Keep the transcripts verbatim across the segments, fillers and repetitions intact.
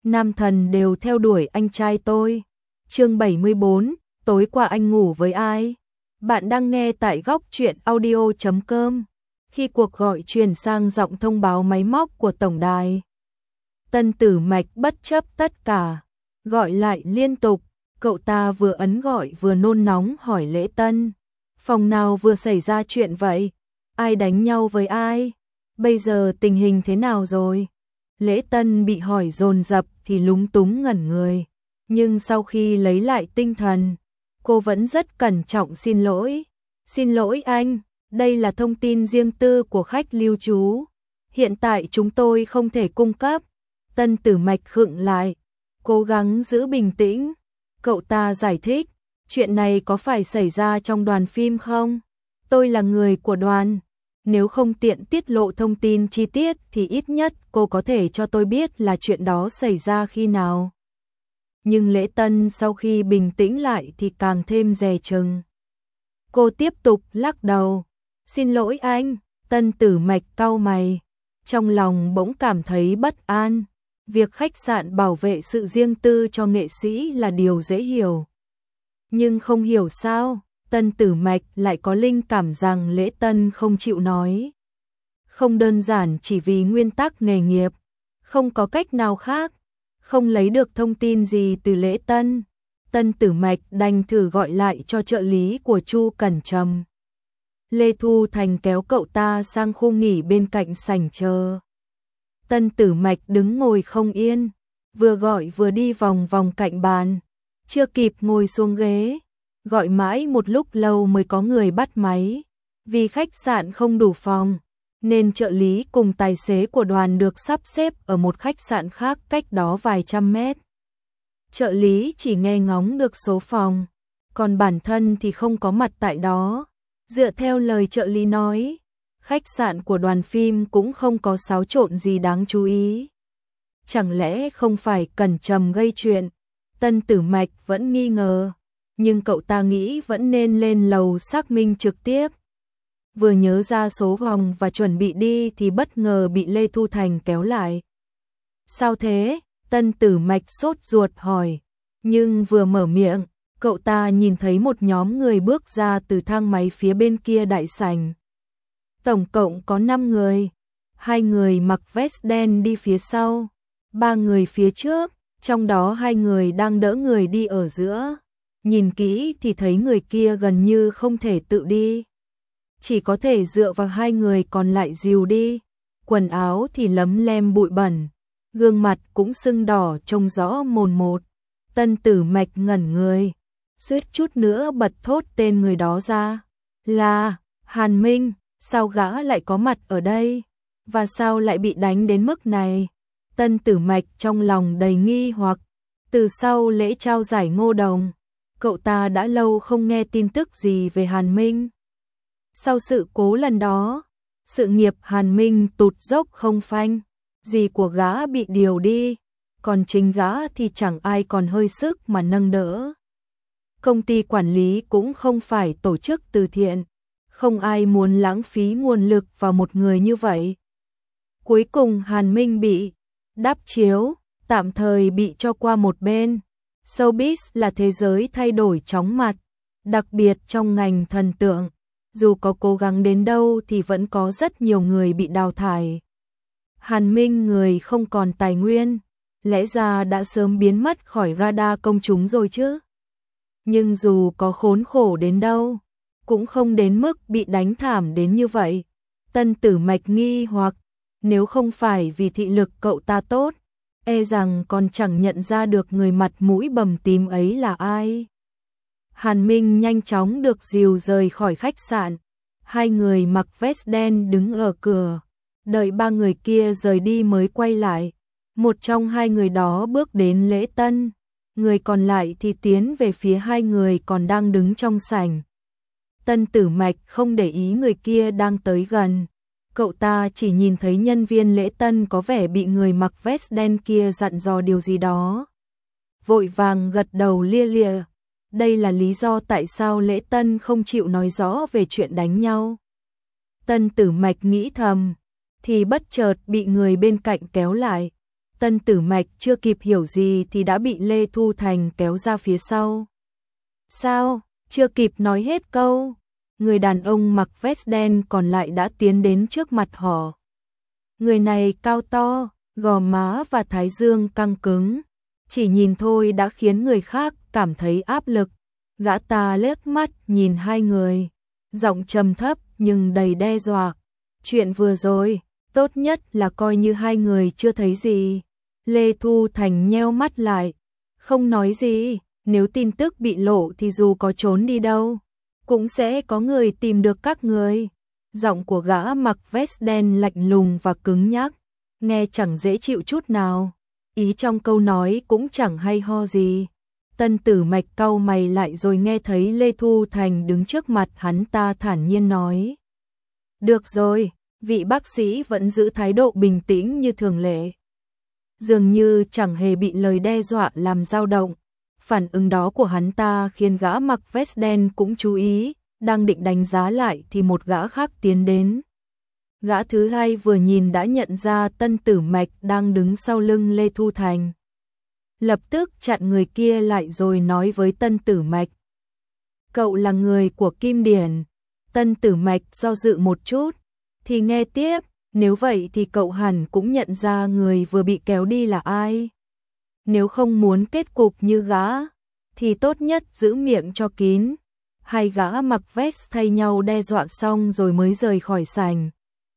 nam thần đều theo đuổi anh trai tôi. Chương bảy mươi bốn, tối qua anh ngủ với ai? Bạn đang nghe tại góc truyện audio chấm com. Khi cuộc gọi truyền sang giọng thông báo máy móc của tổng đài, Tân Tử Mạch bất chấp tất cả, gọi lại liên tục. Cậu ta vừa ấn gọi vừa nôn nóng hỏi Lễ Tân, phòng nào vừa xảy ra chuyện vậy? Ai đánh nhau với ai? Bây giờ tình hình thế nào rồi? Lễ Tân bị hỏi dồn dập thì lúng túng ngẩn người, nhưng sau khi lấy lại tinh thần, cô vẫn rất cẩn trọng xin lỗi. Xin lỗi anh, đây là thông tin riêng tư của khách lưu trú, hiện tại chúng tôi không thể cung cấp. Tân Tử Mạch khựng lại, cố gắng giữ bình tĩnh. Cậu ta giải thích, chuyện này có phải xảy ra trong đoàn phim không? Tôi là người của đoàn, nếu không tiện tiết lộ thông tin chi tiết thì ít nhất cô có thể cho tôi biết là chuyện đó xảy ra khi nào. Nhưng Lễ Tân sau khi bình tĩnh lại thì càng thêm dè chừng. Cô tiếp tục lắc đầu, xin lỗi anh. Tân Tử Mạch cau mày, trong lòng bỗng cảm thấy bất an. Việc khách sạn bảo vệ sự riêng tư cho nghệ sĩ là điều dễ hiểu. Nhưng không hiểu sao, Tân Tử Mạch lại có linh cảm rằng Lễ Tân không chịu nói. Không đơn giản chỉ vì nguyên tắc nghề nghiệp, không có cách nào khác, không lấy được thông tin gì từ Lễ Tân. Tân Tử Mạch đành thử gọi lại cho trợ lý của Chu Cẩn Trầm. Lê Thu Thành kéo cậu ta sang khu nghỉ bên cạnh sảnh chờ. Tân Tử Mạch đứng ngồi không yên, vừa gọi vừa đi vòng vòng cạnh bàn, chưa kịp ngồi xuống ghế, gọi mãi một lúc lâu mới có người bắt máy. Vì khách sạn không đủ phòng, nên trợ lý cùng tài xế của đoàn được sắp xếp ở một khách sạn khác cách đó vài trăm mét. Trợ lý chỉ nghe ngóng được số phòng, còn bản thân thì không có mặt tại đó. Dựa theo lời trợ lý nói, khách sạn của đoàn phim cũng không có xáo trộn gì đáng chú ý. Chẳng lẽ không phải Cẩn Trầm gây chuyện? Tân Tử Mạch vẫn nghi ngờ, nhưng cậu ta nghĩ vẫn nên lên lầu xác minh trực tiếp. Vừa nhớ ra số phòng và chuẩn bị đi thì bất ngờ bị Lê Thu Thành kéo lại. Sao thế? Tân Tử Mạch sốt ruột hỏi, nhưng vừa mở miệng, cậu ta nhìn thấy một nhóm người bước ra từ thang máy phía bên kia đại sảnh. Tổng cộng có năm người, hai người mặc vest đen đi phía sau, ba người phía trước, trong đó hai người đang đỡ người đi ở giữa. Nhìn kỹ thì thấy người kia gần như không thể tự đi, chỉ có thể dựa vào hai người còn lại dìu đi. Quần áo thì lấm lem bụi bẩn, gương mặt cũng sưng đỏ trông rõ mồn một. Tân Tử Mạch ngẩn người, suýt chút nữa bật thốt tên người đó ra. Là Hàn Minh. Sao gã lại có mặt ở đây? Và sao lại bị đánh đến mức này? Tân Tử Mạch trong lòng đầy nghi hoặc. Từ sau lễ trao giải Ngô Đồng, cậu ta đã lâu không nghe tin tức gì về Hàn Minh. Sau sự cố lần đó, sự nghiệp Hàn Minh tụt dốc không phanh, dì của gã bị điều đi, còn chính gã thì chẳng ai còn hơi sức mà nâng đỡ. Công ty quản lý cũng không phải tổ chức từ thiện, không ai muốn lãng phí nguồn lực vào một người như vậy. Cuối cùng Hàn Minh bị đắp chiếu, tạm thời bị cho qua một bên. Showbiz là thế giới thay đổi chóng mặt, đặc biệt trong ngành thần tượng. Dù có cố gắng đến đâu thì vẫn có rất nhiều người bị đào thải. Hàn Minh người không còn tài nguyên, lẽ ra đã sớm biến mất khỏi radar công chúng rồi chứ. Nhưng dù có khốn khổ đến đâu, cũng không đến mức bị đánh thảm đến như vậy. Tân Tử Mạch nghi hoặc, nếu không phải vì thị lực cậu ta tốt, e rằng còn chẳng nhận ra được người mặt mũi bầm tím ấy là ai. Hàn Minh nhanh chóng được dìu rời khỏi khách sạn. Hai người mặc vest đen đứng ở cửa, đợi ba người kia rời đi mới quay lại. Một trong hai người đó bước đến Lễ Tân, người còn lại thì tiến về phía hai người còn đang đứng trong sảnh. Tân Tử Mạch không để ý người kia đang tới gần. Cậu ta chỉ nhìn thấy nhân viên Lễ Tân có vẻ bị người mặc vest đen kia dặn dò điều gì đó. Vội vàng gật đầu lia lịa. Đây là lý do tại sao Lễ Tân không chịu nói rõ về chuyện đánh nhau. Tân Tử Mạch nghĩ thầm, thì bất chợt bị người bên cạnh kéo lại. Tân Tử Mạch chưa kịp hiểu gì thì đã bị Lê Thu Thành kéo ra phía sau. Sao? Chưa kịp nói hết câu, người đàn ông mặc vest đen còn lại đã tiến đến trước mặt họ. Người này cao to, gò má và thái dương căng cứng, chỉ nhìn thôi đã khiến người khác cảm thấy áp lực. Gã ta liếc mắt nhìn hai người, giọng trầm thấp nhưng đầy đe dọa. Chuyện vừa rồi, tốt nhất là coi như hai người chưa thấy gì. Lê Thu Thành nheo mắt lại, không nói gì, nếu tin tức bị lộ thì dù có trốn đi đâu, cũng sẽ có người tìm được các người. Giọng của gã mặc vest đen lạnh lùng và cứng nhắc, nghe chẳng dễ chịu chút nào, ý trong câu nói cũng chẳng hay ho gì. Tân Tử Mạch cau mày lại rồi nghe thấy Lê Thu Thành đứng trước mặt hắn ta thản nhiên nói. Được rồi, vị bác sĩ vẫn giữ thái độ bình tĩnh như thường lệ. Dường như chẳng hề bị lời đe dọa làm dao động. Phản ứng đó của hắn ta khiến gã mặc vest đen cũng chú ý, đang định đánh giá lại thì một gã khác tiến đến. Gã thứ hai vừa nhìn đã nhận ra Tân Tử Mạch đang đứng sau lưng Lê Thu Thành. Lập tức chặn người kia lại rồi nói với Tân Tử Mạch. Cậu là người của Kim Điển. Tân Tử Mạch do dự một chút, thì nghe tiếp, nếu vậy thì cậu hẳn cũng nhận ra người vừa bị kéo đi là ai. Nếu không muốn kết cục như gã, thì tốt nhất giữ miệng cho kín. Hai gã mặc vest thay nhau đe dọa xong rồi mới rời khỏi sảnh.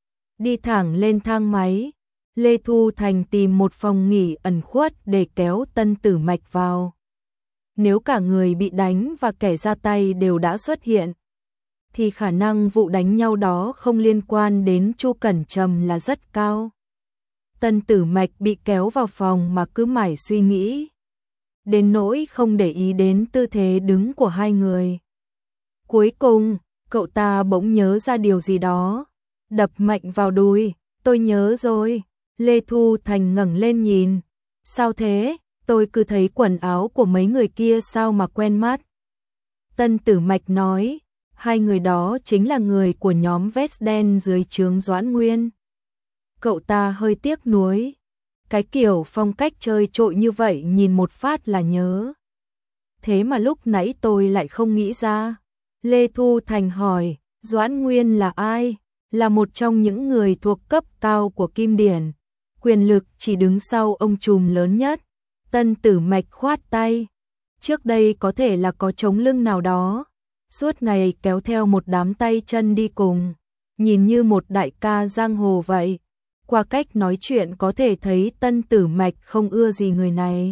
Đi thẳng lên thang máy, Lê Thu Thành tìm một phòng nghỉ ẩn khuất để kéo Tân Tử Mạch vào. Nếu cả người bị đánh và kẻ ra tay đều đã xuất hiện, thì khả năng vụ đánh nhau đó không liên quan đến Chu Cẩn Trầm là rất cao. Tân Tử Mạch bị kéo vào phòng mà cứ mải suy nghĩ, đến nỗi không để ý đến tư thế đứng của hai người. Cuối cùng, cậu ta bỗng nhớ ra điều gì đó, đập mạnh vào đùi. Tôi nhớ rồi. Lê Thu Thành ngẩng lên nhìn. Sao thế? Tôi cứ thấy quần áo của mấy người kia sao mà quen mắt. Tân Tử Mạch nói, hai người đó chính là người của nhóm vest đen dưới trướng Doãn Nguyên. Cậu ta hơi tiếc nuối. Cái kiểu phong cách chơi trội như vậy nhìn một phát là nhớ. Thế mà lúc nãy tôi lại không nghĩ ra. Lê Thu Thành hỏi, Doãn Nguyên là ai? Là một trong những người thuộc cấp cao của Kim Điển. Quyền lực chỉ đứng sau ông trùm lớn nhất. Tân Tử Mạch khoát tay. Trước đây có thể là có chống lưng nào đó. Suốt ngày kéo theo một đám tay chân đi cùng. Nhìn như một đại ca giang hồ vậy. Qua cách nói chuyện có thể thấy Tân Tử Mạch không ưa gì người này.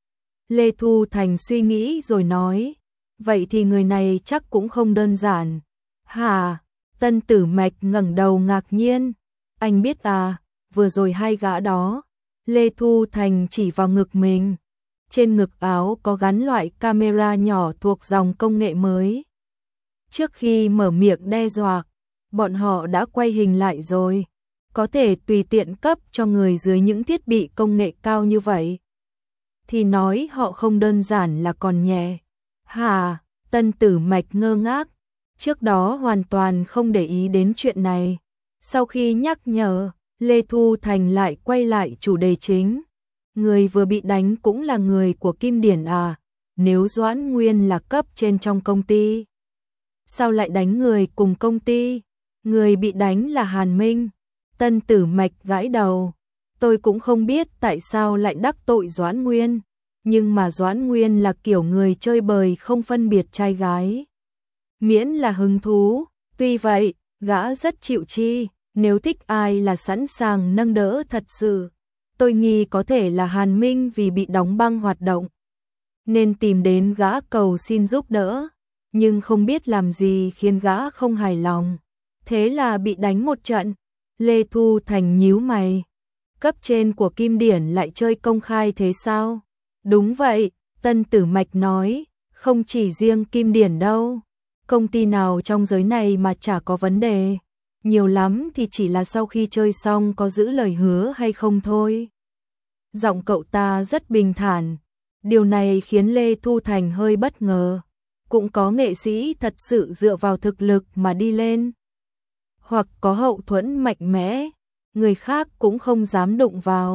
Lê Thu Thành suy nghĩ rồi nói, vậy thì người này chắc cũng không đơn giản. Hả? Tân Tử Mạch ngẩng đầu ngạc nhiên. Anh biết à, vừa rồi hai gã đó. Lê Thu Thành chỉ vào ngực mình. Trên ngực áo có gắn loại camera nhỏ thuộc dòng công nghệ mới. Trước khi mở miệng đe dọa, bọn họ đã quay hình lại rồi. Có thể tùy tiện cấp cho người dưới những thiết bị công nghệ cao như vậy. Thì nói họ không đơn giản là còn nhẹ. Hả? Tân Tử Mạch ngơ ngác. Trước đó hoàn toàn không để ý đến chuyện này. Sau khi nhắc nhở, Lê Thu Thành lại quay lại chủ đề chính. Người vừa bị đánh cũng là người của Kim Điển à? Nếu Doãn Nguyên là cấp trên trong công ty, sao lại đánh người cùng công ty? Người bị đánh là Hàn Minh. Tân Tử Mạch gãi đầu. Tôi cũng không biết tại sao lại đắc tội Doãn Nguyên. Nhưng mà Doãn Nguyên là kiểu người chơi bời không phân biệt trai gái. Miễn là hứng thú. Tuy vậy, gã rất chịu chi. Nếu thích ai là sẵn sàng nâng đỡ thật sự. Tôi nghi có thể là Hàn Minh vì bị đóng băng hoạt động, nên tìm đến gã cầu xin giúp đỡ. Nhưng không biết làm gì khiến gã không hài lòng. Thế là bị đánh một trận. Lê Thu Thành nhíu mày. Cấp trên của Kim Điển lại chơi công khai thế sao? Đúng vậy, Tân Tử Mạch nói. Không chỉ riêng Kim Điển đâu. Công ty nào trong giới này mà chả có vấn đề. Nhiều lắm thì chỉ là sau khi chơi xong có giữ lời hứa hay không thôi. Giọng cậu ta rất bình thản. Điều này khiến Lê Thu Thành hơi bất ngờ. Cũng có nghệ sĩ thật sự dựa vào thực lực mà đi lên. Hoặc có hậu thuẫn mạnh mẽ, người khác cũng không dám đụng vào.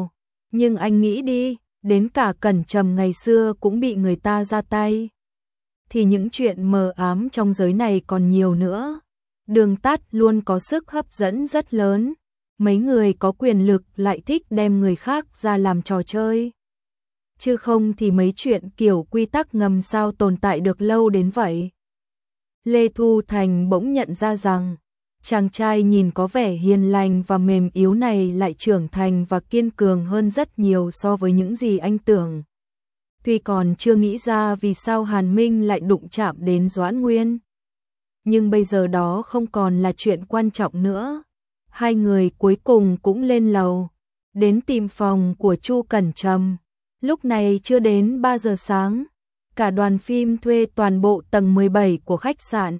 Nhưng anh nghĩ đi, đến cả Cẩn Trầm ngày xưa cũng bị người ta ra tay. Thì những chuyện mờ ám trong giới này còn nhiều nữa. Đường tắt luôn có sức hấp dẫn rất lớn. Mấy người có quyền lực lại thích đem người khác ra làm trò chơi. Chứ không thì mấy chuyện kiểu quy tắc ngầm sao tồn tại được lâu đến vậy. Lê Thu Thành bỗng nhận ra rằng, chàng trai nhìn có vẻ hiền lành và mềm yếu này lại trưởng thành và kiên cường hơn rất nhiều so với những gì anh tưởng. Tuy còn chưa nghĩ ra vì sao Hàn Minh lại đụng chạm đến Doãn Nguyên. Nhưng bây giờ đó không còn là chuyện quan trọng nữa. Hai người cuối cùng cũng lên lầu, đến tìm phòng của Chu Cẩn Trầm. Lúc này chưa đến ba giờ sáng, cả đoàn phim thuê toàn bộ tầng mười bảy của khách sạn.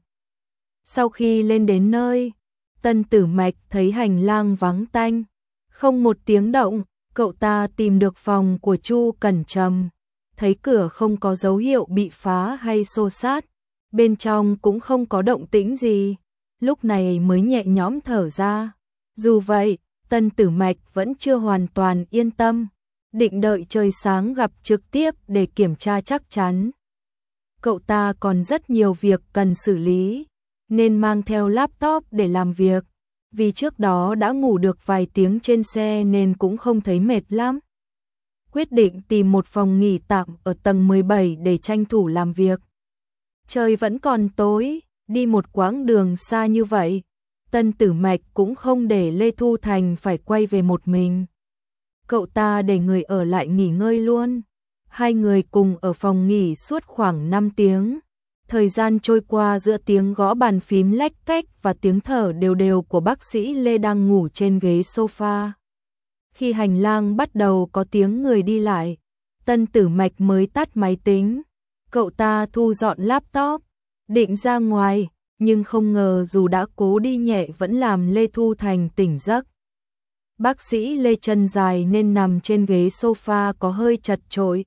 Sau khi lên đến nơi, Tân Tử Mạch thấy hành lang vắng tanh, không một tiếng động, cậu ta tìm được phòng của Chu Cẩn Trầm, thấy cửa không có dấu hiệu bị phá hay xô xát, bên trong cũng không có động tĩnh gì, lúc này mới nhẹ nhõm thở ra. Dù vậy, Tân Tử Mạch vẫn chưa hoàn toàn yên tâm, định đợi trời sáng gặp trực tiếp để kiểm tra chắc chắn. Cậu ta còn rất nhiều việc cần xử lý, nên mang theo laptop để làm việc, vì trước đó đã ngủ được vài tiếng trên xe nên cũng không thấy mệt lắm. Quyết định tìm một phòng nghỉ tạm ở tầng mười bảy để tranh thủ làm việc. Trời vẫn còn tối, đi một quãng đường xa như vậy, Tân Tử Mạch cũng không để Lê Thu Thành phải quay về một mình. Cậu ta để người ở lại nghỉ ngơi luôn. Hai người cùng ở phòng nghỉ suốt khoảng năm tiếng. Thời gian trôi qua giữa tiếng gõ bàn phím lách cách và tiếng thở đều đều của bác sĩ Lê đang ngủ trên ghế sofa. Khi hành lang bắt đầu có tiếng người đi lại, Tân Tử Mạch mới tắt máy tính. Cậu ta thu dọn laptop, định ra ngoài, nhưng không ngờ dù đã cố đi nhẹ vẫn làm Lê Thu Thành tỉnh giấc. Bác sĩ Lê chân dài nên nằm trên ghế sofa có hơi chật chội.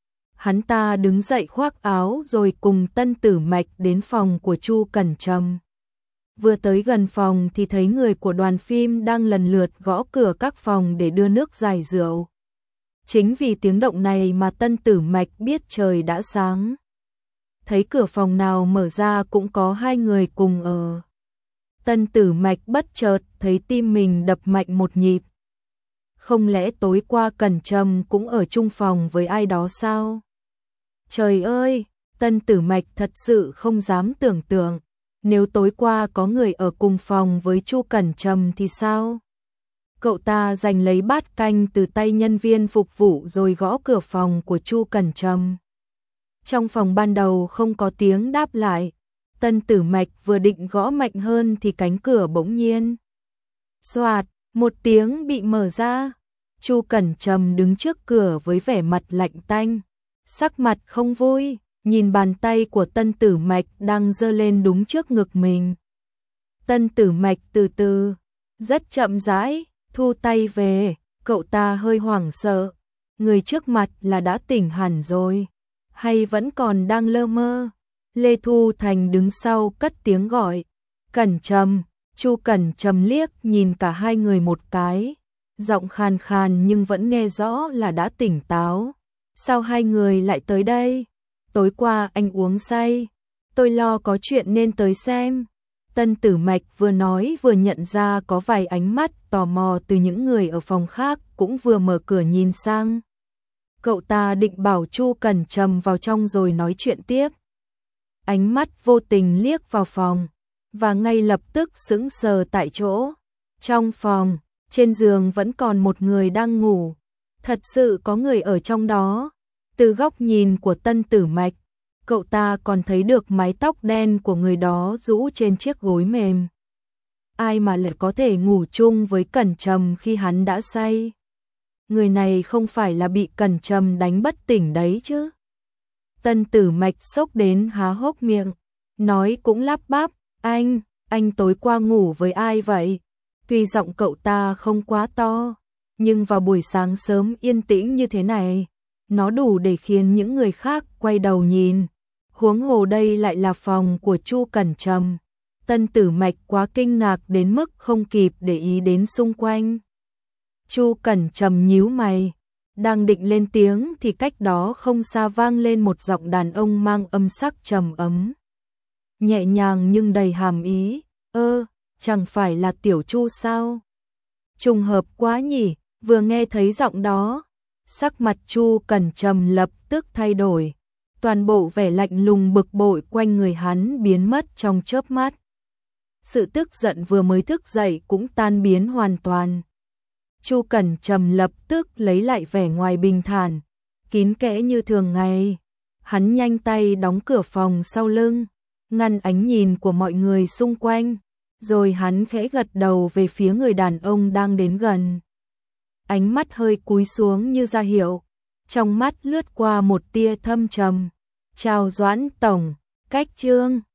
Hắn ta đứng dậy khoác áo rồi cùng Tân Tử Mạch đến phòng của Chu Cẩn Trầm. Vừa tới gần phòng thì thấy người của đoàn phim đang lần lượt gõ cửa các phòng để đưa nước giải rượu. Chính vì tiếng động này mà Tân Tử Mạch biết trời đã sáng. Thấy cửa phòng nào mở ra cũng có hai người cùng ở. Tân Tử Mạch bất chợt thấy tim mình đập mạnh một nhịp. Không lẽ tối qua Cẩn Trầm cũng ở chung phòng với ai đó sao? Trời ơi, Tân Tử Mạch thật sự không dám tưởng tượng, nếu tối qua có người ở cùng phòng với Chu Cẩn Trầm thì sao? Cậu ta giành lấy bát canh từ tay nhân viên phục vụ rồi gõ cửa phòng của Chu Cẩn Trầm. Trong phòng ban đầu không có tiếng đáp lại, Tân Tử Mạch vừa định gõ mạnh hơn thì cánh cửa bỗng nhiên xoạt, một tiếng bị mở ra. Chu Cẩn Trầm đứng trước cửa với vẻ mặt lạnh tanh, sắc mặt không vui, nhìn bàn tay của Tân Tử Mạch đang giơ lên đúng trước ngực mình. Tân Tử Mạch từ từ, rất chậm rãi, thu tay về, cậu ta hơi hoảng sợ, người trước mặt là đã tỉnh hẳn rồi, hay vẫn còn đang lơ mơ. Lê Thu Thành đứng sau cất tiếng gọi, Cẩn Trầm. Chu Cẩn Trầm liếc nhìn cả hai người một cái, giọng khàn khàn nhưng vẫn nghe rõ là đã tỉnh táo. Sao hai người lại tới đây? Tối qua anh uống say, tôi lo có chuyện nên tới xem. Tân Tử Mạch vừa nói vừa nhận ra có vài ánh mắt tò mò từ những người ở phòng khác cũng vừa mở cửa nhìn sang. Cậu ta định bảo Chu Cẩn Trầm vào trong rồi nói chuyện tiếp. Ánh mắt vô tình liếc vào phòng, và ngay lập tức sững sờ tại chỗ. Trong phòng, trên giường vẫn còn một người đang ngủ. Thật sự có người ở trong đó. Từ góc nhìn của Tân Tử Mạch, cậu ta còn thấy được mái tóc đen của người đó rũ trên chiếc gối mềm. Ai mà lại có thể ngủ chung với Cẩn Trầm khi hắn đã say? Người này không phải là bị Cẩn Trầm đánh bất tỉnh đấy chứ? Tân Tử Mạch sốc đến há hốc miệng, nói cũng lắp bắp, anh, anh tối qua ngủ với ai vậy? Tuy giọng cậu ta không quá to, nhưng vào buổi sáng sớm yên tĩnh như thế này, nó đủ để khiến những người khác quay đầu nhìn. Huống hồ đây lại là phòng của Chu Cẩn Trầm. Tân Tử Mạch quá kinh ngạc đến mức không kịp để ý đến xung quanh. Chu Cẩn Trầm nhíu mày, Đang định lên tiếng thì cách đó không xa vang lên một giọng đàn ông mang âm sắc trầm ấm. Nhẹ nhàng nhưng đầy hàm ý, ơ, chẳng phải là Tiểu Chu sao? Trùng hợp quá nhỉ, vừa nghe thấy giọng đó, sắc mặt Chu Cẩn Trầm lập tức thay đổi. Toàn bộ vẻ lạnh lùng bực bội quanh người hắn biến mất trong chớp mắt. Sự tức giận vừa mới thức dậy cũng tan biến hoàn toàn. Chu Cẩn Trầm lập tức lấy lại vẻ ngoài bình thản, kín kẽ như thường ngày. Hắn nhanh tay đóng cửa phòng sau lưng, ngăn ánh nhìn của mọi người xung quanh, rồi hắn khẽ gật đầu về phía người đàn ông đang đến gần. Ánh mắt hơi cúi xuống như ra hiệu, trong mắt lướt qua một tia thâm trầm. Chào Doãn Tổng, cách Trương.